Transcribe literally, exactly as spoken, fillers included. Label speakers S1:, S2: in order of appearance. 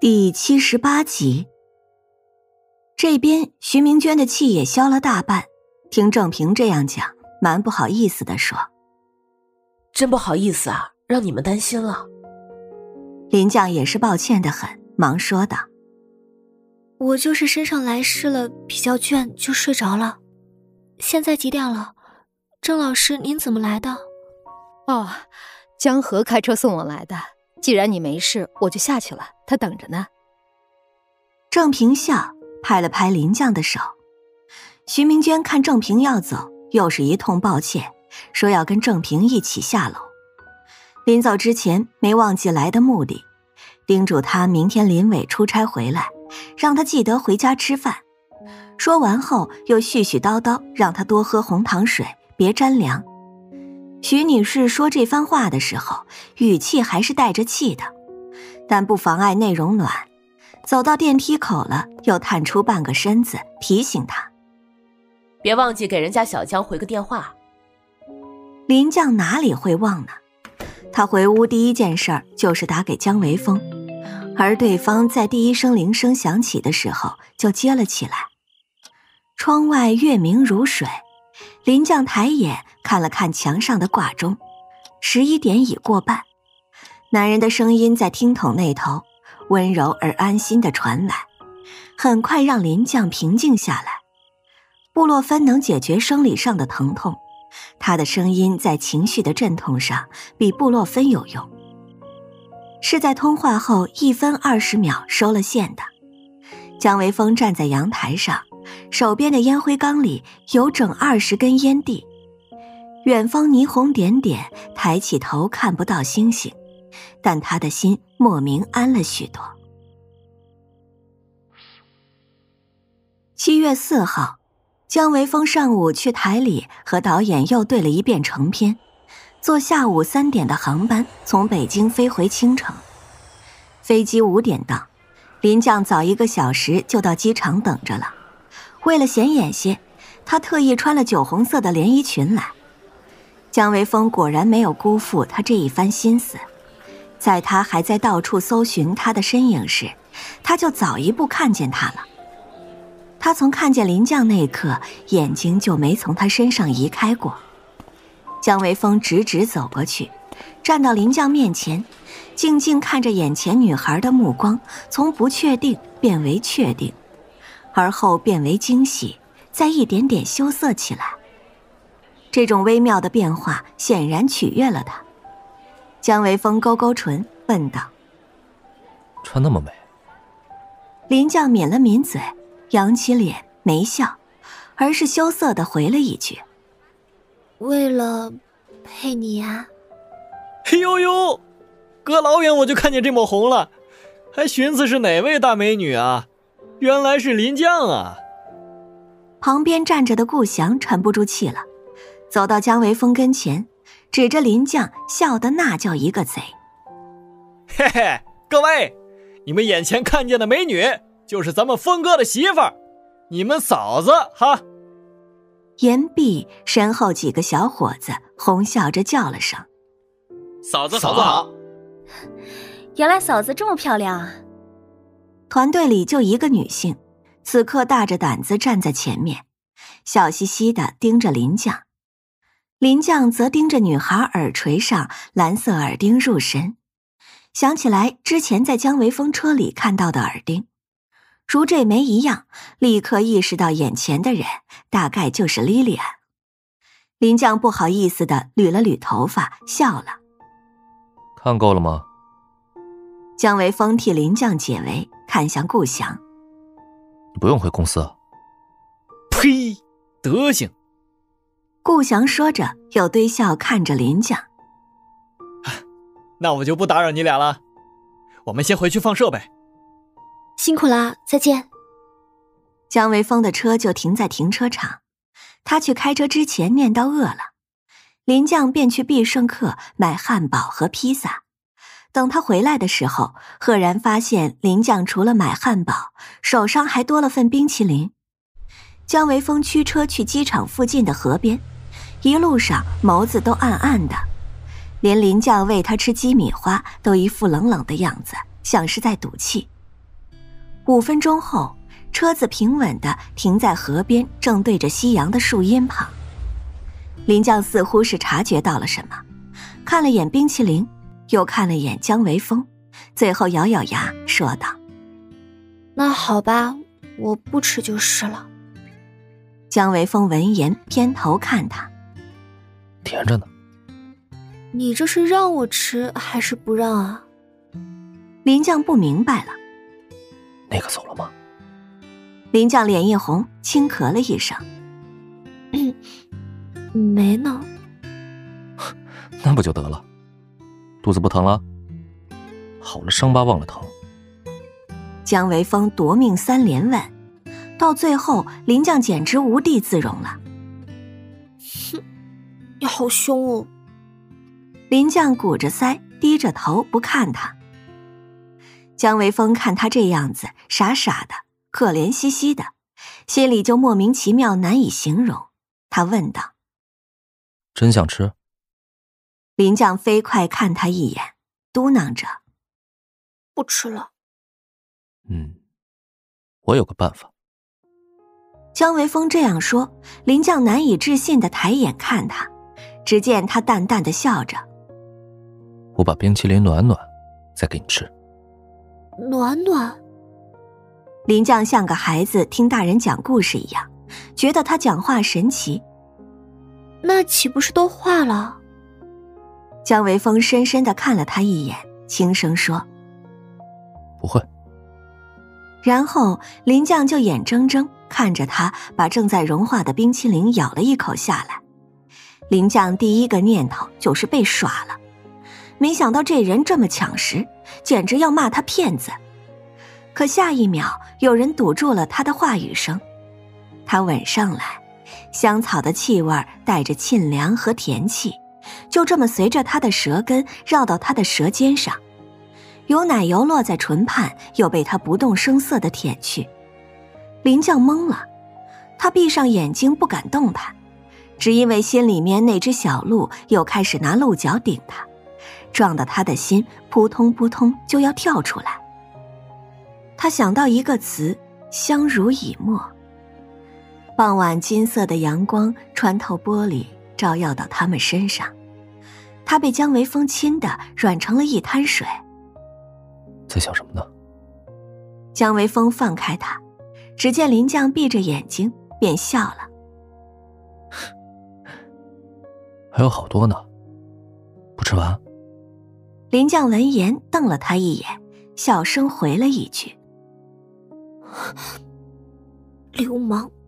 S1: 第七十八集。这边徐明娟的气也消了大半，听郑平这样讲，蛮不好意思地说：
S2: 真不好意思啊，让你们担心了。
S1: 林将也是抱歉得很，忙说道：
S3: 我就是身上来湿了，比较倦就睡着了。现在几点了？郑老师您怎么来的？
S4: 哦，江河开车送我来的，既然你没事，我就下去了，他等着呢。
S1: 郑平笑，拍了拍林将的手。徐明娟看郑平要走，又是一通抱歉，说要跟郑平一起下楼。临走之前没忘记来的目的，叮嘱他明天林伟出差回来，让他记得回家吃饭。说完后又絮絮叨叨让他多喝红糖水，别沾凉。徐女士说这番话的时候，语气还是带着气的，但不妨碍内容暖。走到电梯口了，又探出半个身子提醒他：
S2: 别忘记给人家小江回个电话。
S1: 林将哪里会忘呢？他回屋第一件事就是打给江维峰，而对方在第一声铃声响起的时候就接了起来。窗外月明如水，林将抬眼看了看墙上的挂钟，十一点已过半。男人的声音在听筒那头温柔而安心地传来，很快让林将平静下来。布洛芬能解决生理上的疼痛，他的声音在情绪的阵痛上比布洛芬有用。是在通话后一分二十秒收了线的。江维峰站在阳台上，手边的烟灰缸里有整二十根烟蒂。远方霓虹点点，抬起头看不到星星，但他的心莫名安了许多。七月四号，江维峰上午去台里和导演又对了一遍成片，坐下午三点的航班从北京飞回青城。飞机五点到，林将早一个小时就到机场等着了。为了显眼些，他特意穿了酒红色的连衣裙来。江维峰果然没有辜负他这一番心思，在他还在到处搜寻他的身影时，他就早一步看见他了。他从看见林将那一刻，眼睛就没从他身上移开过。江维峰直直走过去，站到林将面前，静静看着眼前女孩的目光从不确定变为确定，而后变为惊喜，再一点点羞涩起来。这种微妙的变化显然取悦了他。江维峰勾勾唇问道：
S5: 穿那么美？
S1: 林将抿了抿嘴，扬起脸没笑，而是羞涩地回了一句：
S3: 为了配你呀。
S6: 哎呦呦，隔老远我就看见这抹红了，还寻思是哪位大美女啊，原来是林将啊。
S1: 旁边站着的顾翔沉不住气了，走到江维峰跟前，指着林将笑得那叫一个贼。
S6: 嘿嘿，各位，你们眼前看见的美女就是咱们峰哥的媳妇儿，你们嫂子哈。
S1: 言毕，身后几个小伙子哄笑着叫了声：
S6: 嫂子嫂子好。
S3: 原来嫂子这么漂亮啊。
S1: 团队里就一个女性，此刻大着胆子站在前面，笑嘻嘻地盯着林将。林将则盯着女孩耳垂上蓝色耳钉入神，想起来之前在江维峰车里看到的耳钉，如这枚一样，立刻意识到眼前的人大概就是莉莉安。林将不好意思地捋了捋头发，笑了：
S5: 看够了吗？
S1: 江维峰替林将解围，看向顾翔：
S5: 你不用回公司啊。
S6: 呸，德行。
S1: 顾翔说着又堆笑看着林将：
S6: 那我就不打扰你俩了，我们先回去放设备。
S3: 辛苦啦，再见。
S1: 江维峰的车就停在停车场，他去开车之前念叨饿了，林将便去必胜客买汉堡和披萨。等他回来的时候，赫然发现林将除了买汉堡，手上还多了份冰淇淋。江维峰驱车去机场附近的河边，一路上眸子都暗暗的，连林将喂他吃鸡米花都一副冷冷的样子，像是在赌气。 五分钟后，车子平稳地停在河边正对着夕阳的树荫旁。林将似乎是察觉到了什么，看了眼冰淇淋，又看了眼姜维峰，最后咬咬牙说道：
S3: 那好吧，我不吃就是了。
S1: 姜维峰闻言偏头看他，
S5: 甜着呢。
S3: 你这是让我吃还是不让啊？
S1: 林将不明白了。
S5: 那个走了吗？
S1: 林将脸一红，轻咳了一声。
S3: 没呢。
S5: 那不就得了？肚子不疼了？好了伤疤忘了疼。
S1: 姜维峰夺命三连问，到最后林将简直无地自容了。
S3: 哼，你好凶哦。
S1: 林将鼓着腮，低着头不看他。姜维峰看他这样子，傻傻的，可怜兮兮的，心里就莫名其妙难以形容。他问道：
S5: 真想吃？
S1: 林将飞快看他一眼，嘟囔着：
S3: 不吃了。
S5: 嗯，我有个办法。
S1: 姜维峰这样说，林将难以置信的抬眼看他，只见他淡淡的笑着：
S5: 我把冰淇淋暖暖，再给你吃。
S3: 暖暖。
S1: 林将像个孩子听大人讲故事一样，觉得他讲话神奇。
S3: 那岂不是都化了？
S1: 姜维峰深深地看了他一眼，轻声说：
S5: 不会。
S1: 然后林将就眼睁睁看着他把正在融化的冰淇淋咬了一口下来。林将第一个念头就是被耍了，没想到这人这么抢食，简直要骂他骗子。可下一秒有人堵住了他的话语声。他吻上来，香草的气味带着沁凉和甜气，就这么随着他的舌根绕到他的舌尖上，有奶油落在唇畔，又被他不动声色地舔去。林将懵了，他闭上眼睛不敢动弹，只因为心里面那只小鹿又开始拿鹿角顶他，撞得他的心扑通扑通就要跳出来。他想到一个词，相濡以沫。傍晚金色的阳光穿透玻璃，照耀到他们身上，他被姜维峰亲得软成了一滩水。
S5: 在想什么呢？
S1: 姜维峰放开他，只见林将闭着眼睛便笑了。
S5: 还有好多呢，不吃完？
S1: 林将闻言瞪了他一眼，小声回了一句：
S3: 流氓。